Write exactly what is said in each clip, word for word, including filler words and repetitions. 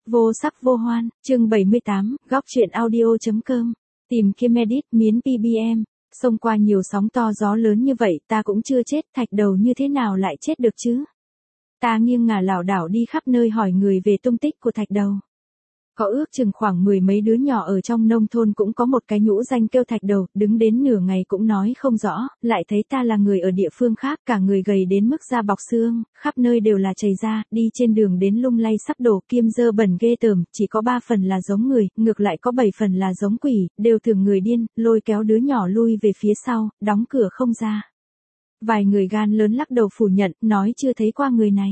Vô sắc vô hoan, chương bảy mươi tám, góc truyện audio.com, tìm kiếm edit miến pê bê em, xông qua nhiều sóng to gió lớn như vậy ta cũng chưa chết, thạch đầu như thế nào lại chết được chứ? Ta nghiêng ngả lảo đảo đi khắp nơi hỏi người về tung tích của thạch đầu. Có ước chừng khoảng mười mấy đứa nhỏ ở trong nông thôn cũng có một cái nhũ danh kêu thạch đầu, đứng đến nửa ngày cũng nói không rõ, lại thấy ta là người ở địa phương khác, cả người gầy đến mức da bọc xương, khắp nơi đều là chảy ra, đi trên đường đến lung lay sắp đổ, kiêm dơ bẩn ghê tởm, chỉ có ba phần là giống người, ngược lại có bảy phần là giống quỷ, đều thường người điên, lôi kéo đứa nhỏ lui về phía sau, đóng cửa không ra. Vài người gan lớn lắc đầu phủ nhận, nói chưa thấy qua người này.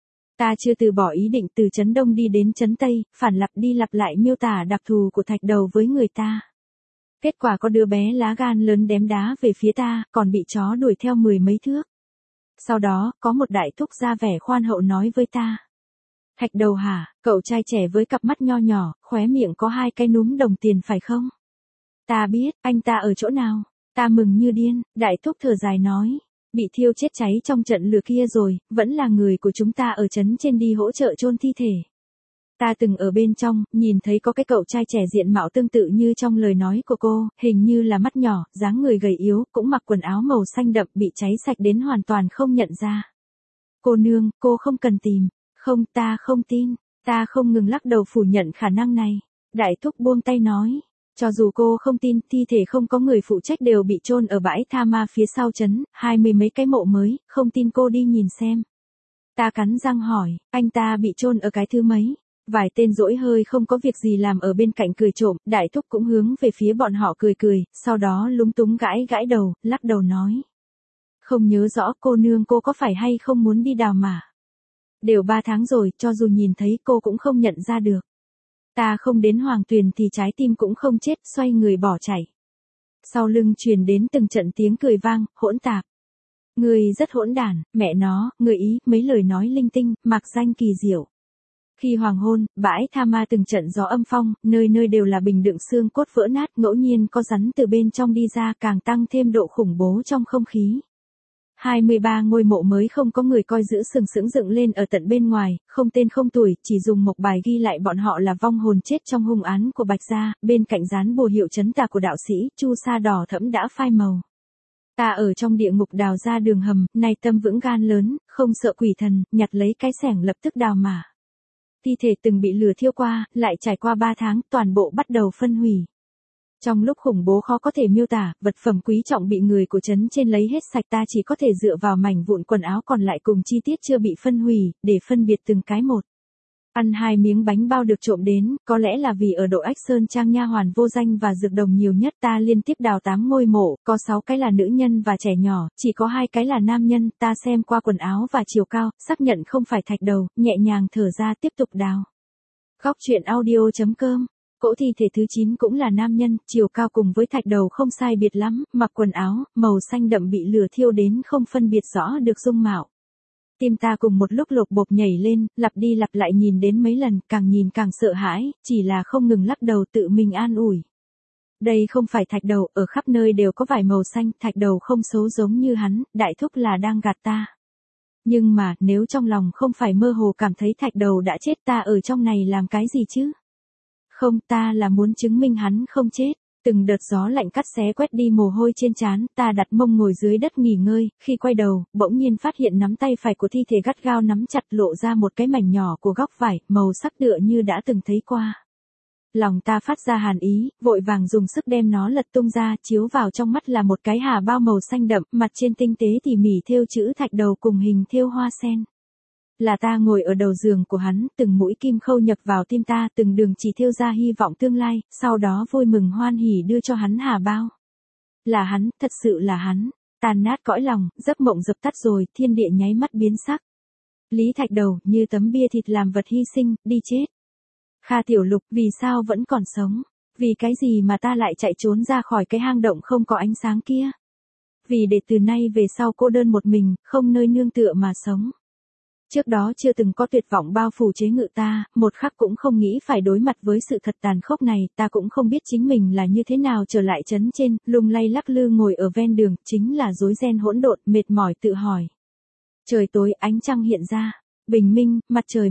Ta chưa từ bỏ ý định từ trấn Đông đi đến trấn Tây, phản lặp đi lặp lại miêu tả đặc thù của thạch đầu với người ta. Kết quả có đứa bé lá gan lớn đém đá về phía ta, còn bị chó đuổi theo mười mấy thước. Sau đó, có một đại thúc ra vẻ khoan hậu nói với ta. Thạch đầu hả, cậu trai trẻ với cặp mắt nho nhỏ, khóe miệng có hai cái núm đồng tiền phải không? Ta biết, anh ta ở chỗ nào? Ta mừng như điên, đại thúc thở dài nói. Bị thiêu chết cháy trong trận lửa kia rồi, vẫn là người của chúng ta ở trấn trên đi hỗ trợ chôn thi thể. Ta từng ở bên trong, nhìn thấy có cái cậu trai trẻ diện mạo tương tự như trong lời nói của cô, hình như là mắt nhỏ, dáng người gầy yếu, cũng mặc quần áo màu xanh đậm bị cháy sạch đến hoàn toàn không nhận ra. Cô nương, cô không cần tìm. Không, ta không tin. Ta không ngừng lắc đầu phủ nhận khả năng này. Đại thúc buông tay nói. Cho dù cô không tin, thi thể không có người phụ trách đều bị chôn ở bãi tha ma phía sau trấn, hai mươi mấy cái mộ mới, không tin cô đi nhìn xem. Ta cắn răng hỏi, anh ta bị chôn ở cái thứ mấy? Vài tên dỗi hơi không có việc gì làm ở bên cạnh cười trộm, đại thúc cũng hướng về phía bọn họ cười cười, sau đó lúng túng gãi gãi đầu, lắc đầu nói. Không nhớ rõ cô nương cô có phải hay không muốn đi đào mả? Đều ba tháng rồi, cho dù nhìn thấy cô cũng không nhận ra được. Ta không đến Hoàng Tuyền thì trái tim cũng không chết, xoay người bỏ chạy. Sau lưng truyền đến từng trận tiếng cười vang, hỗn tạp. Người rất hỗn đản, mẹ nó, người ý, mấy lời nói linh tinh, mặc danh kỳ diệu. Khi hoàng hôn, bãi tha ma từng trận gió âm phong, nơi nơi đều là bình đựng xương cốt vỡ nát, ngẫu nhiên có rắn từ bên trong đi ra, càng tăng thêm độ khủng bố trong không khí. hai mươi ba ngôi mộ mới không có người coi giữ sừng sững dựng lên ở tận bên ngoài, không tên không tuổi, chỉ dùng mộc bài ghi lại bọn họ là vong hồn chết trong hung án của Bạch Gia, bên cạnh dán bùa hiệu trấn tà của đạo sĩ, chu sa đỏ thẫm đã phai màu. Ta ở trong địa ngục đào ra đường hầm, nay tâm vững gan lớn, không sợ quỷ thần, nhặt lấy cái xẻng lập tức đào mả. Thi thể từng bị lửa thiêu qua, lại trải qua ba tháng, toàn bộ bắt đầu phân hủy. Trong lúc khủng bố khó có thể miêu tả, vật phẩm quý trọng bị người của trấn trên lấy hết sạch, ta chỉ có thể dựa vào mảnh vụn quần áo còn lại cùng chi tiết chưa bị phân hủy, để phân biệt từng cái một. Ăn hai miếng bánh bao được trộm đến, có lẽ là vì ở độ Ách Sơn Trang nha hoàn vô danh và dược đồng nhiều nhất, ta liên tiếp đào tám ngôi mộ, có sáu cái là nữ nhân và trẻ nhỏ, chỉ có hai cái là nam nhân, ta xem qua quần áo và chiều cao, xác nhận không phải thạch đầu, nhẹ nhàng thở ra tiếp tục đào. Góc truyện audio.com. Cỗ thi thể thứ chín cũng là nam nhân, chiều cao cùng với thạch đầu không sai biệt lắm, mặc quần áo, màu xanh đậm bị lửa thiêu đến không phân biệt rõ được dung mạo. Tim ta cùng một lúc lột bột nhảy lên, lặp đi lặp lại nhìn đến mấy lần, càng nhìn càng sợ hãi, chỉ là không ngừng lắc đầu tự mình an ủi. Đây không phải thạch đầu, ở khắp nơi đều có vải màu xanh, thạch đầu không xấu giống như hắn, đại thúc là đang gạt ta. Nhưng mà, nếu trong lòng không phải mơ hồ cảm thấy thạch đầu đã chết, ta ở trong này làm cái gì chứ? Không, ta là muốn chứng minh hắn không chết. Từng đợt gió lạnh cắt xé quét đi mồ hôi trên trán, ta đặt mông ngồi dưới đất nghỉ ngơi, khi quay đầu, bỗng nhiên phát hiện nắm tay phải của thi thể gắt gao nắm chặt, lộ ra một cái mảnh nhỏ của góc vải, màu sắc tựa như đã từng thấy qua. Lòng ta phát ra hàn ý, vội vàng dùng sức đem nó lật tung ra, chiếu vào trong mắt là một cái hà bao màu xanh đậm, mặt trên tinh tế tỉ mỉ thêu chữ thạch đầu cùng hình thêu hoa sen. Là ta ngồi ở đầu giường của hắn, từng mũi kim khâu nhập vào tim ta, từng đường chỉ thêu ra hy vọng tương lai, sau đó vui mừng hoan hỉ đưa cho hắn hà bao. Là hắn, thật sự là hắn. Tàn nát cõi lòng, giấc mộng dập tắt rồi, thiên địa nháy mắt biến sắc. Lý thạch đầu, như tấm bia thịt làm vật hy sinh, đi chết. Kha Tiểu Lục, vì sao vẫn còn sống? Vì cái gì mà ta lại chạy trốn ra khỏi cái hang động không có ánh sáng kia? Vì để từ nay về sau cô đơn một mình, không nơi nương tựa mà sống. Trước đó chưa từng có tuyệt vọng bao phủ chế ngự ta, một khắc cũng không nghĩ phải đối mặt với sự thật tàn khốc này, ta cũng không biết chính mình là như thế nào trở lại trấn trên, lung lay lắc lư ngồi ở ven đường, chính là rối ren hỗn độn, mệt mỏi tự hỏi. Trời tối ánh trăng hiện ra, bình minh, mặt trời mọc,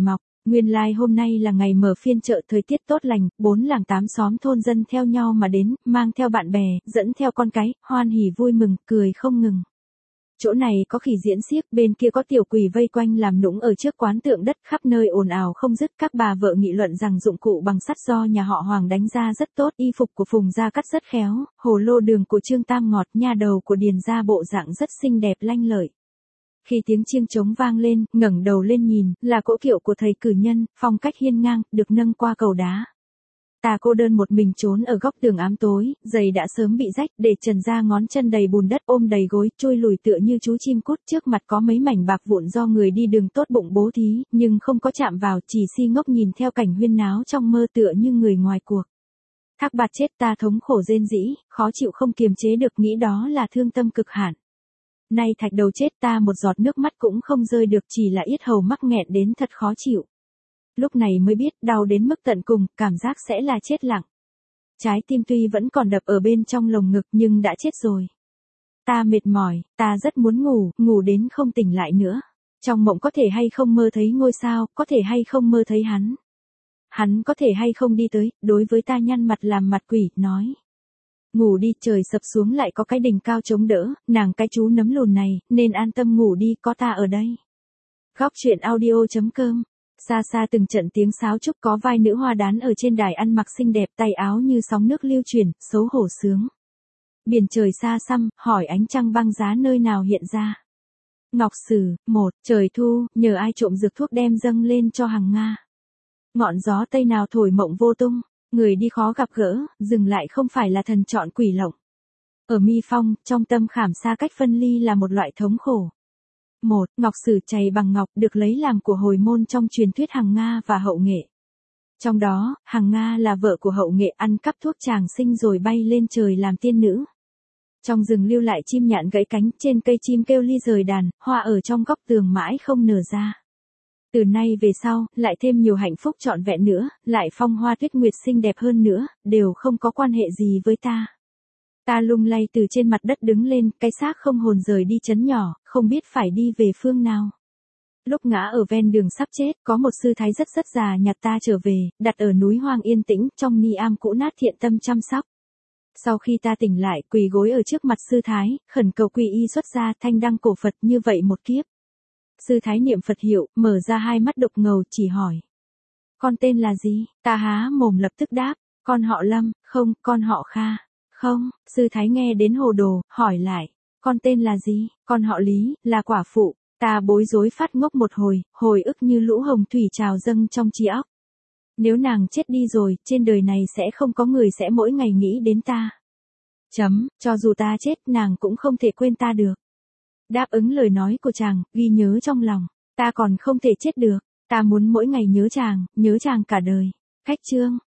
Nguyên lai like hôm nay là ngày mở phiên chợ, thời tiết tốt lành, bốn làng tám xóm thôn dân theo nhau mà đến, mang theo bạn bè, dẫn theo con cái, hoan hỉ vui mừng, cười không ngừng. Chỗ này có khỉ diễn xiếc, bên kia có tiểu quỷ vây quanh làm nũng ở trước quán tượng đất, khắp nơi ồn ào không dứt. Các bà vợ nghị luận rằng dụng cụ bằng sắt do nhà họ Hoàng đánh ra rất tốt, y phục của Phùng gia cắt rất khéo, hồ lô đường của Trương Tam ngọt, nha đầu của Điền gia bộ dạng rất xinh đẹp lanh lợi. Khi tiếng chiêng trống vang lên, ngẩng đầu lên nhìn, là cỗ kiệu của thầy cử nhân, phong cách hiên ngang, được nâng qua cầu đá. Ta cô đơn một mình trốn ở góc tường ám tối, giày đã sớm bị rách, để trần ra ngón chân đầy bùn đất, ôm đầy gối, trôi lùi tựa như chú chim cút. Trước mặt có mấy mảnh bạc vụn do người đi đường tốt bụng bố thí, nhưng không có chạm vào, chỉ si ngốc nhìn theo cảnh huyên náo trong mơ tựa như người ngoài cuộc. Thác bạt chết, ta thống khổ rên rỉ, khó chịu không kiềm chế được, nghĩ đó là thương tâm cực hạn. Nay thạch đầu chết, ta một giọt nước mắt cũng không rơi được, chỉ là yết hầu mắc nghẹn đến thật khó chịu. Lúc này mới biết đau đến mức tận cùng, cảm giác sẽ là chết lặng. Trái tim tuy vẫn còn đập ở bên trong lồng ngực nhưng đã chết rồi. Ta mệt mỏi, ta rất muốn ngủ, ngủ đến không tỉnh lại nữa. Trong mộng có thể hay không mơ thấy ngôi sao, có thể hay không mơ thấy hắn. Hắn có thể hay không đi tới, đối với ta nhăn mặt làm mặt quỷ, nói. Ngủ đi, trời sập xuống lại có cái đỉnh cao chống đỡ, nàng cái chú nấm lùn này, nên an tâm ngủ đi, có ta ở đây. Góc truyện audio chấm com. Xa xa từng trận tiếng sáo trúc, có vai nữ hoa đán ở trên đài ăn mặc xinh đẹp, tay áo như sóng nước lưu chuyển, xấu hổ sướng. Biển trời xa xăm, hỏi ánh trăng băng giá nơi nào hiện ra. Ngọc Sử, một, trời thu, nhờ ai trộm dược thuốc đem dâng lên cho Hằng Nga. Ngọn gió tây nào thổi mộng vô tung, người đi khó gặp gỡ, dừng lại không phải là thần chọn quỷ lộng. Ở mi phong, trong tâm khảm xa cách phân ly là một loại thống khổ. Một, Ngọc Sử chày bằng ngọc, được lấy làm của hồi môn trong truyền thuyết Hằng Nga và Hậu Nghệ. Trong đó, Hằng Nga là vợ của Hậu Nghệ, ăn cắp thuốc tràng sinh rồi bay lên trời làm tiên nữ. Trong rừng lưu lại chim nhạn gãy cánh, trên cây chim kêu ly rời đàn, hoa ở trong góc tường mãi không nở ra. Từ nay về sau, lại thêm nhiều hạnh phúc trọn vẹn nữa, lại phong hoa tuyết nguyệt xinh đẹp hơn nữa, đều không có quan hệ gì với ta. Ta lung lay từ trên mặt đất đứng lên, cái xác không hồn rời đi trấn nhỏ, không biết phải đi về phương nào. Lúc ngã ở ven đường sắp chết, có một sư thái rất rất già nhặt ta trở về, đặt ở núi hoang yên tĩnh, trong ni am cũ nát thiện tâm chăm sóc. Sau khi ta tỉnh lại, quỳ gối ở trước mặt sư thái, khẩn cầu quy y xuất gia, thanh đăng cổ Phật, như vậy một kiếp. Sư thái niệm Phật hiệu, mở ra hai mắt đục ngầu, chỉ hỏi. Con tên là gì? Ta há mồm lập tức đáp, con họ Lâm, không, con họ Kha. Không, sư thái nghe đến hồ đồ, hỏi lại, con tên là gì? Con họ Lý, là quả phụ. Ta bối rối phát ngốc một hồi, hồi ức như lũ hồng thủy trào dâng trong trí óc. Nếu nàng chết đi rồi, trên đời này sẽ không có người sẽ mỗi ngày nghĩ đến ta. Chấm, cho dù ta chết, nàng cũng không thể quên ta được. Đáp ứng lời nói của chàng, ghi nhớ trong lòng, ta còn không thể chết được, ta muốn mỗi ngày nhớ chàng, nhớ chàng cả đời. Khách chương.